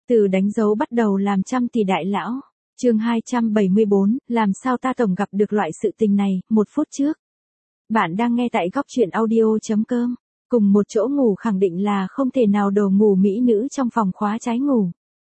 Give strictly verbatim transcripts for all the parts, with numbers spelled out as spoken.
Từ đánh dấu bắt đầu làm trăm tỷ đại lão. Chương hai trăm bảy mươi bốn, làm sao ta tổng gặp được loại sự tình này, một phút trước. Bạn đang nghe tại góc truyện audio chấm com. Cùng một chỗ ngủ khẳng định là không thể nào đồ ngủ mỹ nữ trong phòng khóa trái ngủ.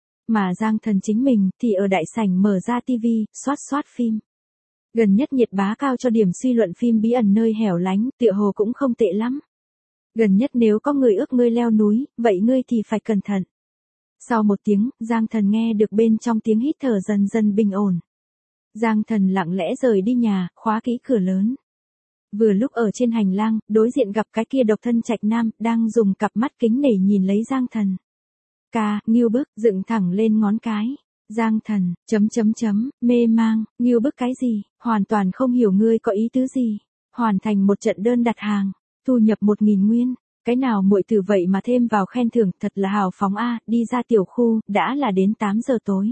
Mà Giang Thần chính mình thì ở đại sảnh mở ra tivi, soát soát phim. Gần nhất nhiệt bá cao cho điểm suy luận phim bí ẩn nơi hẻo lánh, tựa hồ cũng không tệ lắm. Gần nhất nếu có người ước ngươi leo núi, vậy ngươi thì phải cẩn thận. Sau một tiếng, Giang Thần nghe được bên trong tiếng hít thở dần dần bình ổn. Giang Thần lặng lẽ rời đi nhà, khóa kỹ cửa lớn. Vừa lúc ở trên hành lang, đối diện gặp cái kia độc thân trạch nam, đang dùng cặp mắt kính nể nhìn lấy Giang Thần. Ca, Ngưu Bức, dựng thẳng lên ngón cái. Giang Thần, chấm chấm chấm, mê mang, Ngưu Bức cái gì, hoàn toàn không hiểu ngươi có ý tứ gì. Hoàn thành một trận đơn đặt hàng, thu nhập một nghìn nguyên. Cái nào muội tử vậy mà thêm vào khen thưởng, thật là hào phóng a, đi ra tiểu khu, đã là đến tám giờ tối.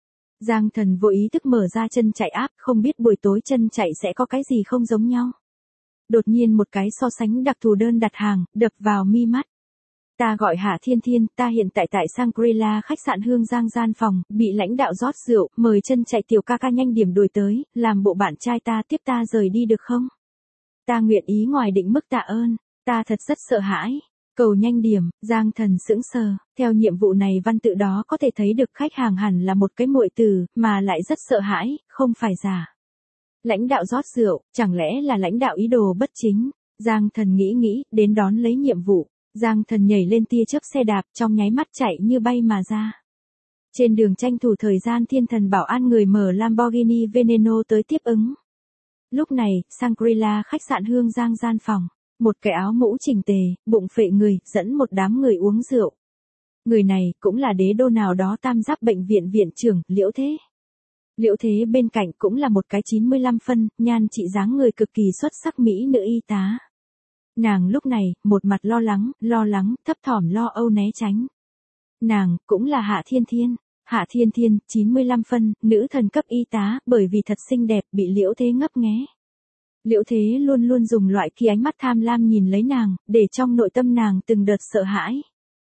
Giang Thần vô ý thức mở ra chân chạy app, không biết buổi tối chân chạy sẽ có cái gì không giống nhau. Đột nhiên một cái so sánh đặc thù đơn đặt hàng, đập vào mi mắt. Ta gọi Hạ Thiên Thiên, ta hiện tại tại Shangri-La khách sạn Hương Giang gian phòng, bị lãnh đạo rót rượu, mời chân chạy tiểu ca ca nhanh điểm đuổi tới, làm bộ bạn trai ta tiếp ta rời đi được không? Ta nguyện ý ngoài định mức tạ ơn. Ta thật rất sợ hãi. Cầu nhanh điểm, Giang Thần sững sờ, theo nhiệm vụ này văn tự đó có thể thấy được khách hàng hẳn là một cái muội tử, mà lại rất sợ hãi, không phải giả. Lãnh đạo rót rượu, chẳng lẽ là lãnh đạo ý đồ bất chính? Giang Thần nghĩ nghĩ, đến đón lấy nhiệm vụ. Giang Thần nhảy lên tia chớp xe đạp, trong nháy mắt chạy như bay mà ra. Trên đường tranh thủ thời gian thiên thần bảo an người mở Lamborghini Veneno tới tiếp ứng. Lúc này, Shangri-La khách sạn Hương Giang gian phòng. Một cái áo mũ chỉnh tề, bụng phệ người, dẫn một đám người uống rượu. Người này, cũng là đế đô nào đó tam giáp bệnh viện viện trưởng, Liễu Thế. Liễu Thế bên cạnh cũng là một cái chín mươi lăm phân, nhan trị dáng người cực kỳ xuất sắc mỹ nữ y tá. Nàng lúc này, một mặt lo lắng, lo lắng, thấp thỏm lo âu né tránh. Nàng, cũng là Hạ Thiên Thiên. Hạ Thiên Thiên, chín mươi lăm phân, nữ thần cấp y tá, bởi vì thật xinh đẹp, bị Liễu Thế ngấp nghé. Liễu Thế luôn luôn dùng loại kia ánh mắt tham lam nhìn lấy nàng, để trong nội tâm nàng từng đợt sợ hãi.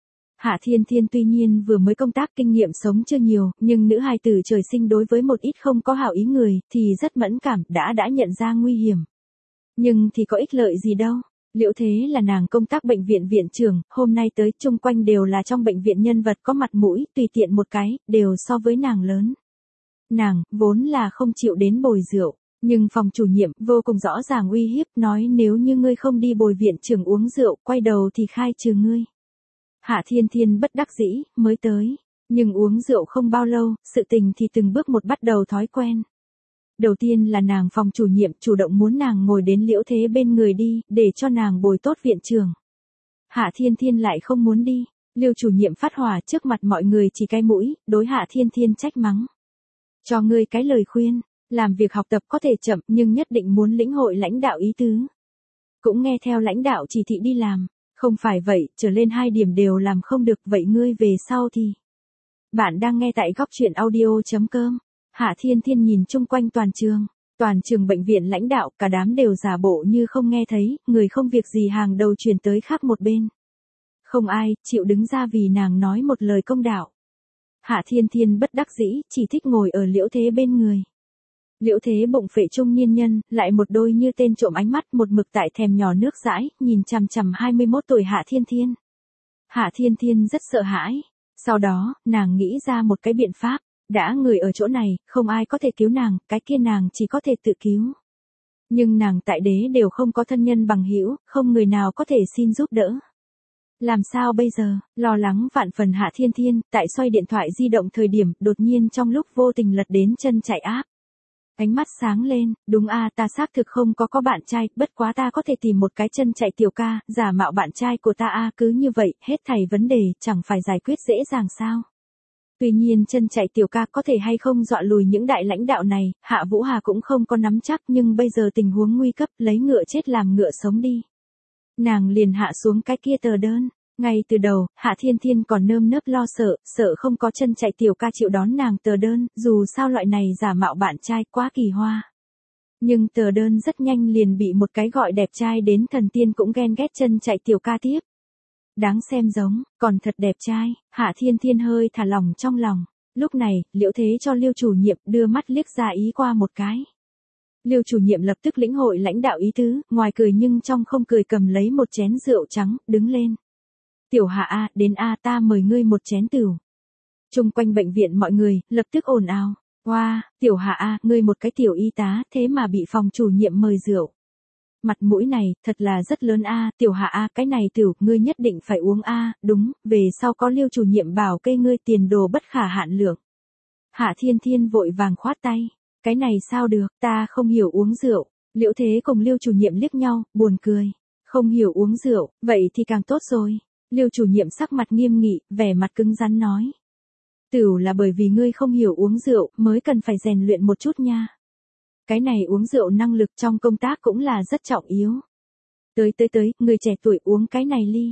Hạ Thiên Thiên tuy nhiên vừa mới công tác kinh nghiệm sống chưa nhiều, nhưng nữ hài tử trời sinh đối với một ít không có hảo ý người, thì rất mẫn cảm, đã đã nhận ra nguy hiểm. Nhưng thì có ích lợi gì đâu. Liễu Thế là nàng công tác bệnh viện viện trưởng, hôm nay tới chung quanh đều là trong bệnh viện nhân vật có mặt mũi, tùy tiện một cái, đều so với nàng lớn. Nàng, vốn là không chịu đến bồi rượu. Nhưng phòng chủ nhiệm vô cùng rõ ràng uy hiếp, nói nếu như ngươi không đi bồi viện trưởng uống rượu, quay đầu thì khai trừ ngươi. Hạ Thiên Thiên bất đắc dĩ, mới tới. Nhưng uống rượu không bao lâu, sự tình thì từng bước một bắt đầu thói quen. Đầu tiên là nàng phòng chủ nhiệm chủ động muốn nàng ngồi đến Liễu Thế bên người đi, để cho nàng bồi tốt viện trưởng. Hạ Thiên Thiên lại không muốn đi. Liêu chủ nhiệm phát hỏa trước mặt mọi người chỉ cái mũi, đối Hạ Thiên Thiên trách mắng. Cho ngươi cái lời khuyên. Làm việc học tập có thể chậm nhưng nhất định muốn lĩnh hội lãnh đạo ý tứ. Cũng nghe theo lãnh đạo chỉ thị đi làm. Không phải vậy, trở lên hai điểm đều làm không được, vậy ngươi về sau thì. Bạn đang nghe tại góc truyện audio chấm com. Hạ Thiên Thiên nhìn chung quanh toàn trường. Toàn trường bệnh viện lãnh đạo, cả đám đều giả bộ như không nghe thấy, người không việc gì hàng đầu truyền tới khác một bên. Không ai chịu đứng ra vì nàng nói một lời công đạo. Hạ Thiên Thiên bất đắc dĩ, chỉ thích ngồi ở Liễu Thế bên người. Liễu Thế bụng phệ trung niên nhân, lại một đôi như tên trộm ánh mắt một mực tại thèm nhỏ nước dãi, nhìn chằm chằm hai mươi mốt tuổi Hạ Thiên Thiên. Hạ Thiên Thiên rất sợ hãi. Sau đó, nàng nghĩ ra một cái biện pháp. Đã người ở chỗ này, không ai có thể cứu nàng, cái kia nàng chỉ có thể tự cứu. Nhưng nàng tại đế đều không có thân nhân bằng hữu, không người nào có thể xin giúp đỡ. Làm sao bây giờ, lo lắng vạn phần Hạ Thiên Thiên, tại xoay điện thoại di động thời điểm, đột nhiên trong lúc vô tình lật đến chân chạy app. Ánh mắt sáng lên, đúng a, ta xác thực không có có bạn trai, bất quá ta có thể tìm một cái chân chạy tiểu ca, giả mạo bạn trai của ta a, cứ như vậy, hết thảy vấn đề, chẳng phải giải quyết dễ dàng sao. Tuy nhiên chân chạy tiểu ca có thể hay không dọa lùi những đại lãnh đạo này, Hạ Vũ Hà cũng không có nắm chắc, nhưng bây giờ tình huống nguy cấp, lấy ngựa chết làm ngựa sống đi. Nàng liền hạ xuống cái kia tờ đơn. Ngay từ đầu, Hạ Thiên Thiên còn nơm nớp lo sợ, sợ không có chân chạy tiểu ca chịu đón nàng tờ đơn, dù sao loại này giả mạo bạn trai quá kỳ hoa. Nhưng tờ đơn rất nhanh liền bị một cái gọi đẹp trai đến thần tiên cũng ghen ghét chân chạy tiểu ca tiếp. Đáng xem giống, còn thật đẹp trai, Hạ Thiên Thiên hơi thả lỏng trong lòng. Lúc này, Liễu Thế cho Liêu chủ nhiệm đưa mắt liếc ra ý qua một cái. Liêu chủ nhiệm lập tức lĩnh hội lãnh đạo ý tứ, ngoài cười nhưng trong không cười cầm lấy một chén rượu trắng, đứng lên. Tiểu Hạ a, đến a ta mời ngươi một chén tửu. Chung quanh bệnh viện mọi người, lập tức ồn ào. Wow, Tiểu Hạ a, ngươi một cái tiểu y tá, thế mà bị phòng chủ nhiệm mời rượu. Mặt mũi này, thật là rất lớn a, Tiểu Hạ a, cái này tửu, ngươi nhất định phải uống a, đúng, về sau có Liêu chủ nhiệm bảo kê ngươi tiền đồ bất khả hạn lượng. Hạ Thiên Thiên vội vàng khoát tay. Cái này sao được, ta không hiểu uống rượu. Liễu Thế cùng Liêu chủ nhiệm liếc nhau, buồn cười. Không hiểu uống rượu, vậy thì càng tốt rồi. Liêu chủ nhiệm sắc mặt nghiêm nghị, vẻ mặt cứng rắn nói. Tửu là bởi vì ngươi không hiểu uống rượu, mới cần phải rèn luyện một chút nha. Cái này uống rượu năng lực trong công tác cũng là rất trọng yếu. Tới tới tới, người trẻ tuổi uống cái này ly.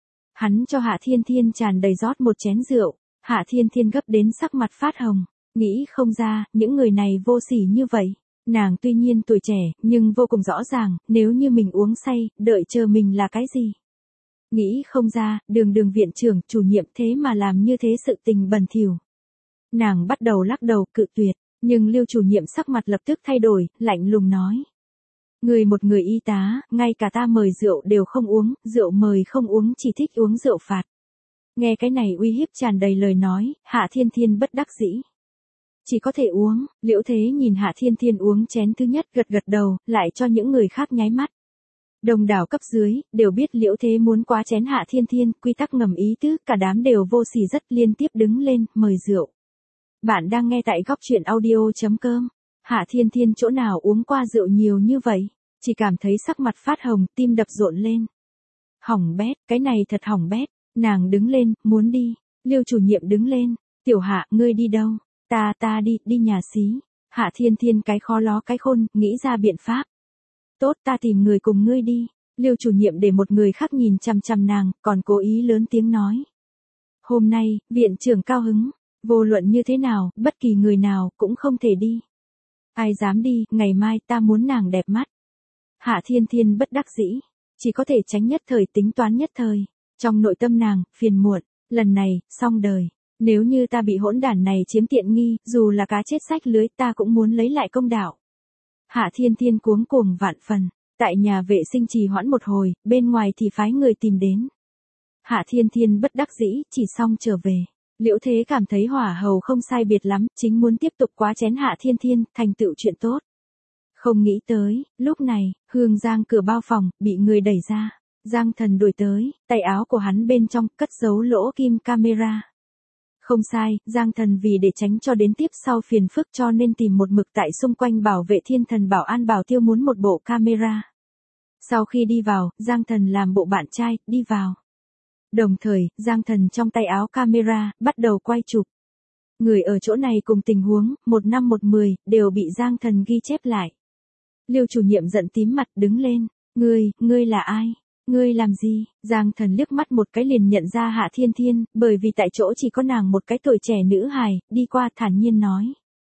Hắn cho Hạ Thiên Thiên tràn đầy rót một chén rượu. Hạ Thiên Thiên gấp đến sắc mặt phát hồng. Nghĩ không ra, những người này vô sỉ như vậy. Nàng tuy nhiên tuổi trẻ, nhưng vô cùng rõ ràng, nếu như mình uống say, đợi chờ mình là cái gì. Nghĩ không ra, đường đường viện trưởng, chủ nhiệm thế mà làm như thế sự tình bẩn thỉu. Nàng bắt đầu lắc đầu, cự tuyệt, nhưng Liêu chủ nhiệm sắc mặt lập tức thay đổi, lạnh lùng nói. Người một người y tá, ngay cả ta mời rượu đều không uống, rượu mời không uống chỉ thích uống rượu phạt. Nghe cái này uy hiếp tràn đầy lời nói, Hạ Thiên Thiên bất đắc dĩ. Chỉ có thể uống, Liễu Thế nhìn Hạ Thiên Thiên uống chén thứ nhất gật gật đầu, lại cho những người khác nháy mắt. Đồng đảo cấp dưới, đều biết Liễu Thế muốn quá chén Hạ Thiên Thiên, quy tắc ngầm ý tứ, cả đám đều vô sỉ rất liên tiếp đứng lên, mời rượu. Bạn đang nghe tại góc truyện audio chấm com. Hạ Thiên Thiên chỗ nào uống qua rượu nhiều như vậy, chỉ cảm thấy sắc mặt phát hồng, tim đập rộn lên. Hỏng bét, cái này thật hỏng bét, nàng đứng lên, muốn đi, Liêu chủ nhiệm đứng lên, Tiểu Hạ, ngươi đi đâu? Ta ta đi, đi nhà xí. Hạ Thiên Thiên cái khó ló cái khôn, nghĩ ra biện pháp. Tốt, ta tìm người cùng ngươi đi. Liêu chủ nhiệm để một người khác nhìn chằm chằm nàng, còn cố ý lớn tiếng nói. Hôm nay, viện trưởng cao hứng, vô luận như thế nào, bất kỳ người nào cũng không thể đi. Ai dám đi, ngày mai ta muốn nàng đẹp mắt. Hạ Thiên Thiên bất đắc dĩ, chỉ có thể tránh nhất thời tính toán nhất thời. Trong nội tâm nàng, phiền muộn, lần này, xong đời. Nếu như ta bị hỗn đản này chiếm tiện nghi, dù là cá chết rách lưới ta cũng muốn lấy lại công đạo. Hạ Thiên Thiên cuống cuồng vạn phần, tại nhà vệ sinh trì hoãn một hồi, bên ngoài thì phái người tìm đến. Hạ Thiên Thiên bất đắc dĩ, chỉ xong trở về. Liễu Thế cảm thấy hỏa hầu không sai biệt lắm, chính muốn tiếp tục quá chén Hạ Thiên Thiên, thành tựu chuyện tốt. Không nghĩ tới, lúc này, Hương Giang cửa bao phòng, bị người đẩy ra. Giang Thần đuổi tới, tay áo của hắn bên trong, cất giấu lỗ kim camera. Không sai, Giang Thần vì để tránh cho đến tiếp sau phiền phức cho nên tìm một mực tại xung quanh bảo vệ Thiên Thần Bảo An Bảo Tiêu muốn một bộ camera. Sau khi đi vào, Giang Thần làm bộ bạn trai, đi vào. Đồng thời, Giang Thần trong tay áo camera, bắt đầu quay chụp. Người ở chỗ này cùng tình huống, một năm một mười, đều bị Giang Thần ghi chép lại. Liêu chủ nhiệm giận tím mặt đứng lên, ngươi, ngươi là ai? Ngươi làm gì? Giang Thần liếc mắt một cái liền nhận ra Hạ Thiên Thiên, bởi vì tại chỗ chỉ có nàng một cái tuổi trẻ nữ hài, đi qua thản nhiên nói.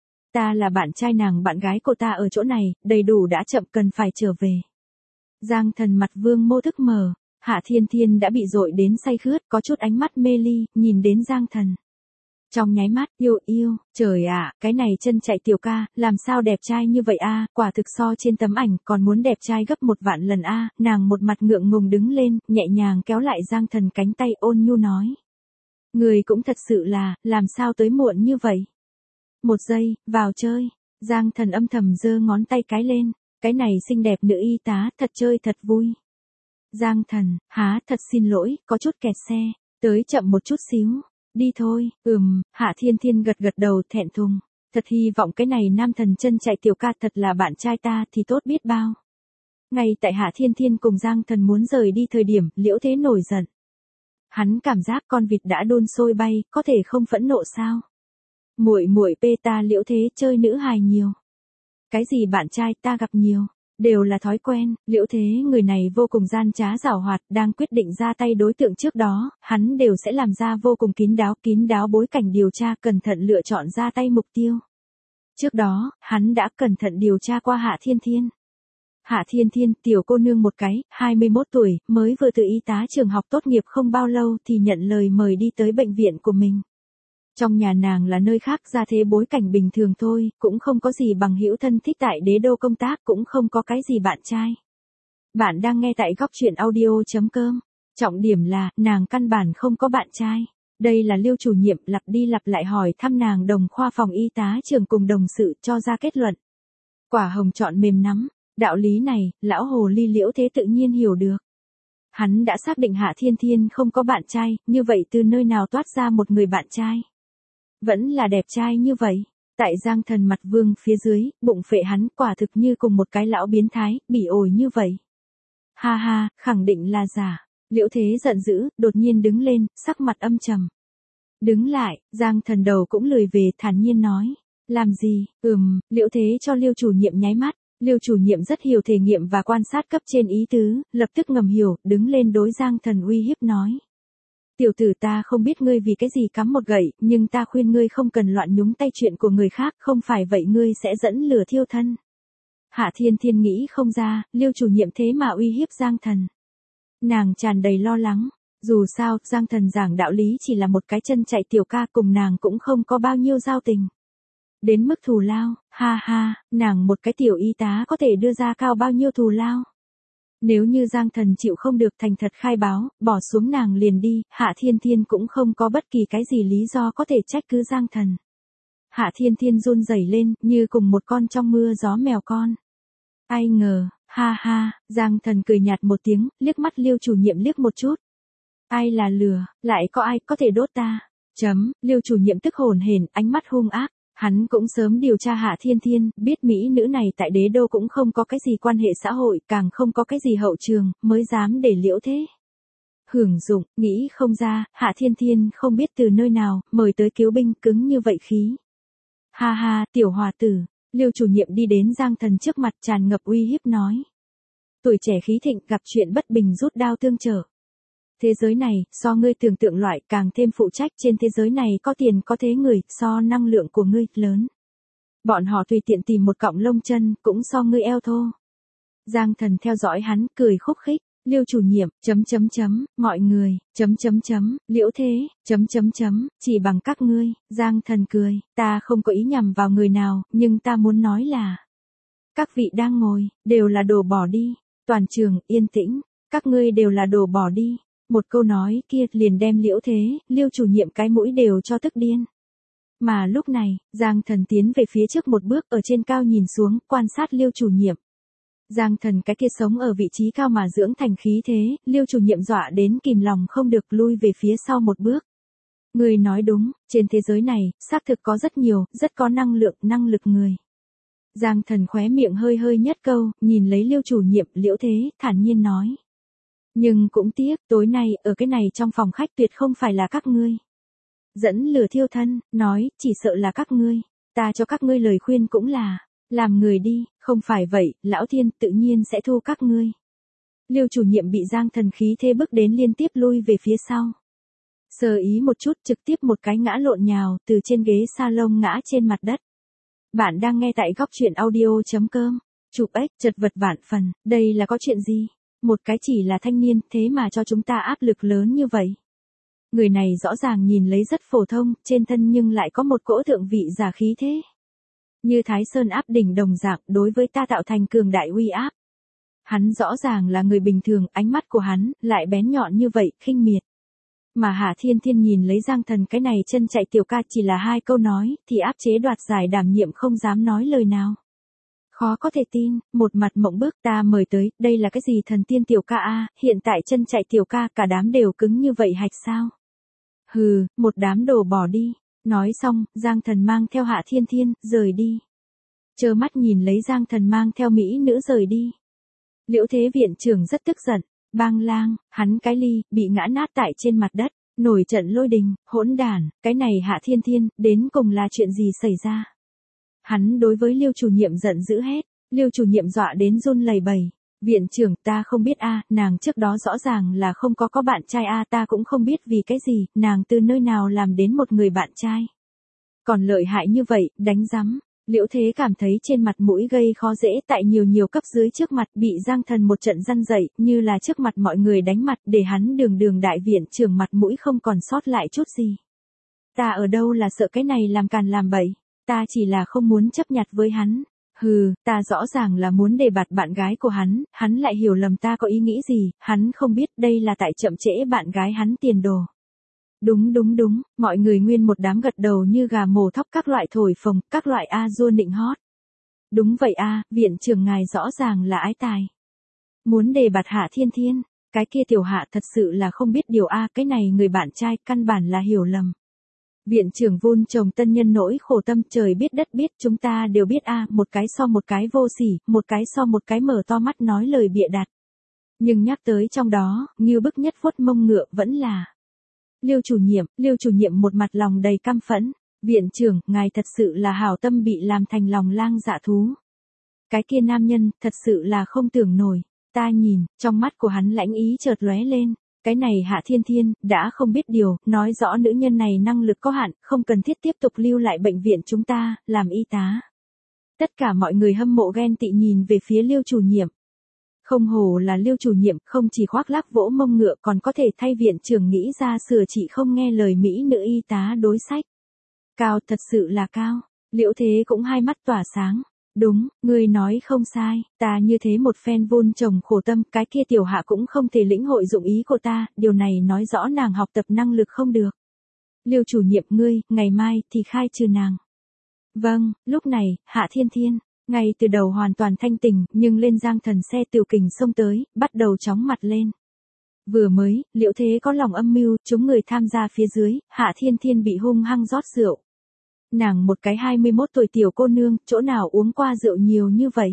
Ta là bạn trai nàng, bạn gái cô ta ở chỗ này, đầy đủ đã chậm, cần phải trở về. Giang Thần mặt vương mô thức mờ, Hạ Thiên Thiên đã bị dội đến say khướt, có chút ánh mắt mê ly, nhìn đến Giang Thần. Trong nháy mắt, yêu yêu, trời ạ, cái này chân chạy tiểu ca, làm sao đẹp trai như vậy a, quả thực so trên tấm ảnh còn muốn đẹp trai gấp một vạn lần a, nàng một mặt ngượng ngùng đứng lên, nhẹ nhàng kéo lại Giang Thần cánh tay ôn nhu nói. Người cũng thật sự là, làm sao tới muộn như vậy? Một giây, vào chơi, Giang Thần âm thầm giơ ngón tay cái lên, cái này xinh đẹp nữ y tá, thật chơi thật vui. Giang Thần, há, thật xin lỗi, có chút kẹt xe, tới chậm một chút xíu. Đi thôi, ừm, Hạ Thiên Thiên gật gật đầu thẹn thùng. Thật hy vọng cái này nam thần chân chạy tiểu ca thật là bạn trai ta thì tốt biết bao. Ngay tại Hạ Thiên Thiên cùng Giang Thần muốn rời đi thời điểm, Liễu Thế nổi giận. Hắn cảm giác con vịt đã đun sôi bay, có thể không phẫn nộ sao? Muội muội pê ta Liễu Thế chơi nữ hài nhiều. Cái gì bạn trai ta gặp nhiều, đều là thói quen. Liễu Thế người này vô cùng gian trá giảo hoạt, đang quyết định ra tay đối tượng trước đó, hắn đều sẽ làm ra vô cùng kín đáo, kín đáo bối cảnh điều tra, cẩn thận lựa chọn ra tay mục tiêu. Trước đó, hắn đã cẩn thận điều tra qua Hạ Thiên Thiên. Hạ Thiên Thiên, tiểu cô nương một cái, hai mươi mốt tuổi, mới vừa từ y tá trường học tốt nghiệp không bao lâu thì nhận lời mời đi tới bệnh viện của mình. Trong nhà nàng là nơi khác, ra thế bối cảnh bình thường thôi, cũng không có gì bằng hữu thân thích tại đế đô công tác, cũng không có cái gì bạn trai. Bạn đang nghe tại góc truyện audio.com. Trọng điểm là, nàng căn bản không có bạn trai. Đây là Liêu chủ nhiệm lặp đi lặp lại hỏi thăm nàng đồng khoa phòng y tá trường cùng đồng sự cho ra kết luận. Quả hồng chọn mềm nắm, đạo lý này, lão hồ ly Liễu Thế tự nhiên hiểu được. Hắn đã xác định Hạ Thiên Thiên không có bạn trai, như vậy từ nơi nào toát ra một người bạn trai? Vẫn là đẹp trai như vậy. Tại Giang Thần mặt vương phía dưới, bụng phệ hắn quả thực như cùng một cái lão biến thái, bỉ ổi như vậy. Ha ha, khẳng định là giả. Liễu Thế giận dữ, đột nhiên đứng lên, sắc mặt âm trầm. Đứng lại, Giang Thần đầu cũng lười về, thản nhiên nói. Làm gì? Ừm, Liễu Thế cho Liêu chủ nhiệm nháy mắt. Liêu chủ nhiệm rất hiểu thể nghiệm và quan sát cấp trên ý tứ, lập tức ngầm hiểu, đứng lên đối Giang Thần uy hiếp nói. Tiểu tử, ta không biết ngươi vì cái gì cắm một gậy, nhưng ta khuyên ngươi không cần loạn nhúng tay chuyện của người khác, không phải vậy ngươi sẽ dẫn lửa thiêu thân. Hạ Thiên Thiên nghĩ không ra, Liêu chủ nhiệm thế mà uy hiếp Giang Thần. Nàng tràn đầy lo lắng, dù sao, Giang Thần giảng đạo lý chỉ là một cái chân chạy tiểu ca, cùng nàng cũng không có bao nhiêu giao tình. Đến mức thù lao, ha ha, nàng một cái tiểu y tá có thể đưa ra cao bao nhiêu thù lao. Nếu như Giang Thần chịu không được thành thật khai báo, bỏ xuống nàng liền đi, Hạ Thiên Thiên cũng không có bất kỳ cái gì lý do có thể trách cứ Giang Thần. Hạ Thiên Thiên run rẩy lên, như cùng một con trong mưa gió mèo con. Ai ngờ, ha ha, Giang Thần cười nhạt một tiếng, liếc mắt Liêu chủ nhiệm liếc một chút. Ai là lừa, lại có ai có thể đốt ta? Chấm, Liêu chủ nhiệm tức hồn hển, ánh mắt hung ác. Hắn cũng sớm điều tra Hạ Thiên Thiên, biết mỹ nữ này tại đế đô cũng không có cái gì quan hệ xã hội, càng không có cái gì hậu trường, mới dám để Liễu Thế hưởng dụng, nghĩ không ra, Hạ Thiên Thiên không biết từ nơi nào, mời tới cứu binh, cứng như vậy khí. Ha ha, tiểu hòa tử, Liêu chủ nhiệm đi đến Giang Thần trước mặt, tràn ngập uy hiếp nói. Tuổi trẻ khí thịnh, gặp chuyện bất bình rút đao tương trợ. Thế giới này, so ngươi tưởng tượng loại, càng thêm phụ trách, trên thế giới này có tiền có thế người, so năng lượng của ngươi, lớn. Bọn họ tùy tiện tìm một cọng lông chân, cũng so ngươi eo thô. Giang Thần theo dõi hắn, cười khúc khích, Liêu chủ nhiệm, chấm chấm chấm, mọi người, chấm chấm chấm, Liễu Thế, chấm chấm chấm, chỉ bằng các ngươi, Giang Thần cười, ta không có ý nhằm vào người nào, nhưng ta muốn nói là. Các vị đang ngồi, đều là đồ bỏ đi, toàn trường, yên tĩnh, các ngươi đều là đồ bỏ đi. Một câu nói kia liền đem Liễu Thế, Liêu chủ nhiệm cái mũi đều cho tức điên. Mà lúc này, Giang Thần tiến về phía trước một bước, ở trên cao nhìn xuống, quan sát Liêu chủ nhiệm. Giang Thần cái kia sống ở vị trí cao mà dưỡng thành khí thế, Liêu chủ nhiệm dọa đến kìm lòng không được, lui về phía sau một bước. Người nói đúng, trên thế giới này, xác thực có rất nhiều, rất có năng lượng, năng lực người. Giang Thần khóe miệng hơi hơi nhất câu, nhìn lấy Liêu chủ nhiệm, Liễu Thế, thản nhiên nói. Nhưng cũng tiếc, tối nay, ở cái này trong phòng khách tuyệt không phải là các ngươi. Dẫn lửa thiêu thân, nói, chỉ sợ là các ngươi. Ta cho các ngươi lời khuyên cũng là, làm người đi, không phải vậy, lão thiên tự nhiên sẽ thu các ngươi. Liêu chủ nhiệm bị Giang Thần khí thế bức đến liên tiếp lui về phía sau. Sờ ý một chút, trực tiếp một cái ngã lộn nhào, từ trên ghế salon ngã trên mặt đất. Bạn đang nghe tại góc truyện audio.com. Chụp ếch, chật vật vạn phần, đây là có chuyện gì? Một cái chỉ là thanh niên, thế mà cho chúng ta áp lực lớn như vậy. Người này rõ ràng nhìn lấy rất phổ thông, trên thân nhưng lại có một cỗ thượng vị giả khí thế. Như Thái Sơn áp đỉnh đồng dạng, đối với ta tạo thành cường đại uy áp. Hắn rõ ràng là người bình thường, ánh mắt của hắn, lại bén nhọn như vậy, khinh miệt. Mà Hạ Thiên Thiên nhìn lấy Giang Thần cái này chân chạy tiểu ca chỉ là hai câu nói, thì áp chế đoạt giải đảm nhiệm không dám nói lời nào. Khó có thể tin, một mặt mộng bức, ta mời tới, đây là cái gì thần tiên tiểu ca a, hiện tại chân chạy tiểu ca, cả đám đều cứng như vậy hạch sao? Hừ, một đám đồ bỏ đi. Nói xong, Giang Thần mang theo Hạ Thiên Thiên, rời đi. Trơ mắt nhìn lấy Giang Thần mang theo mỹ nữ rời đi. Liễu Thế viện trưởng rất tức giận, bang lang, hắn cái ly, bị ngã nát tại trên mặt đất, nổi trận lôi đình, hỗn đản, cái này Hạ Thiên Thiên, đến cùng là chuyện gì xảy ra? Hắn đối với Liêu chủ nhiệm giận dữ hết, Liêu chủ nhiệm dọa đến run lẩy bẩy. Viện trưởng, ta không biết a, nàng trước đó rõ ràng là không có có bạn trai a, ta cũng không biết vì cái gì, nàng từ nơi nào làm đến một người bạn trai. Còn lợi hại như vậy, đánh rắm. Liễu Thế cảm thấy trên mặt mũi gây khó dễ tại nhiều nhiều cấp dưới trước mặt bị Giang Thần một trận răn dậy, như là trước mặt mọi người đánh mặt để hắn đường đường đại viện trưởng mặt mũi không còn sót lại chút gì. Ta ở đâu là sợ cái này làm càn làm bậy, ta chỉ là không muốn chấp nhặt với hắn. Hừ, ta rõ ràng là muốn đề bạt bạn gái của hắn, hắn lại hiểu lầm ta có ý nghĩ gì, hắn không biết đây là tại chậm trễ bạn gái hắn tiền đồ. Đúng đúng đúng, mọi người nguyên một đám gật đầu như gà mổ thóc các loại thổi phồng, các loại a dua nịnh hót. Đúng vậy a, viện trưởng ngài rõ ràng là ái tài. Muốn đề bạt Hạ Thiên Thiên, cái kia tiểu Hạ thật sự là không biết điều a, cái này người bạn trai căn bản là hiểu lầm. Viện trưởng vun trồng tân nhân nỗi khổ tâm, trời biết đất biết, chúng ta đều biết a, một cái so một cái vô sỉ, một cái so một cái mở to mắt nói lời bịa đặt. Nhưng nhắc tới trong đó, ngưu bức nhất vuốt mông ngựa vẫn là Liêu chủ nhiệm. Liêu chủ nhiệm một mặt lòng đầy căm phẫn, viện trưởng, ngài thật sự là hảo tâm bị làm thành lòng lang dạ thú. Cái kia nam nhân, thật sự là không tưởng nổi, ta nhìn, trong mắt của hắn lãnh ý chợt lóe lên. Cái này Hạ Thiên Thiên, đã không biết điều, nói rõ nữ nhân này năng lực có hạn, không cần thiết tiếp tục lưu lại bệnh viện chúng ta, làm y tá. Tất cả mọi người hâm mộ ghen tị nhìn về phía Liêu chủ nhiệm. Không hổ là Liêu chủ nhiệm, không chỉ khoác lác vỗ mông ngựa còn có thể thay viện trưởng nghĩ ra sửa trị không nghe lời Mỹ nữ y tá đối sách. Cao, thật sự là cao. Liễu Thế cũng hai mắt tỏa sáng. Đúng, ngươi nói không sai, ta như thế một phen vun trồng khổ tâm, cái kia tiểu Hạ cũng không thể lĩnh hội dụng ý của ta, điều này nói rõ nàng học tập năng lực không được. Liêu chủ nhiệm ngươi, ngày mai thì khai trừ nàng. Vâng, lúc này, Hạ Thiên Thiên, ngay từ đầu hoàn toàn thanh tỉnh, nhưng lên Giang Thần xe tiểu kình xông tới, bắt đầu chóng mặt lên. Vừa mới, Liễu Thế có lòng âm mưu, chúng người tham gia phía dưới, Hạ Thiên Thiên bị hung hăng rót rượu. Nàng một cái hai mươi mốt tuổi tiểu cô nương, chỗ nào uống qua rượu nhiều như vậy.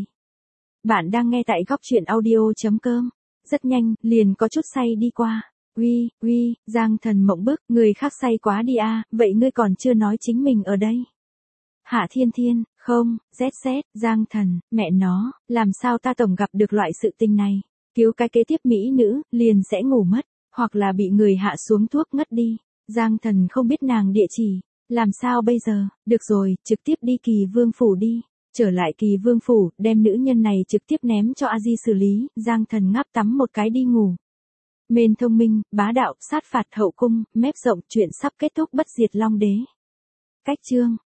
Bạn đang nghe tại góc truyện audio.com. Rất nhanh, liền có chút say đi qua. Uy, uy, Giang Thần mộng bức, người khác say quá đi a, vậy ngươi còn chưa nói chính mình ở đây. Hạ Thiên Thiên, không, rét rét, Giang Thần, mẹ nó, làm sao ta tổng gặp được loại sự tình này. Cứu cái kế tiếp mỹ nữ, liền sẽ ngủ mất, hoặc là bị người hạ xuống thuốc ngất đi. Giang Thần không biết nàng địa chỉ. Làm sao bây giờ, được rồi, trực tiếp đi Kỳ Vương Phủ đi. Trở lại Kỳ Vương Phủ, đem nữ nhân này trực tiếp ném cho A Di xử lý, Giang Thần ngáp tắm một cái đi ngủ. Mên thông minh, bá đạo, sát phạt hậu cung, mép rộng, chuyện sắp kết thúc bất diệt long đế. Cách chương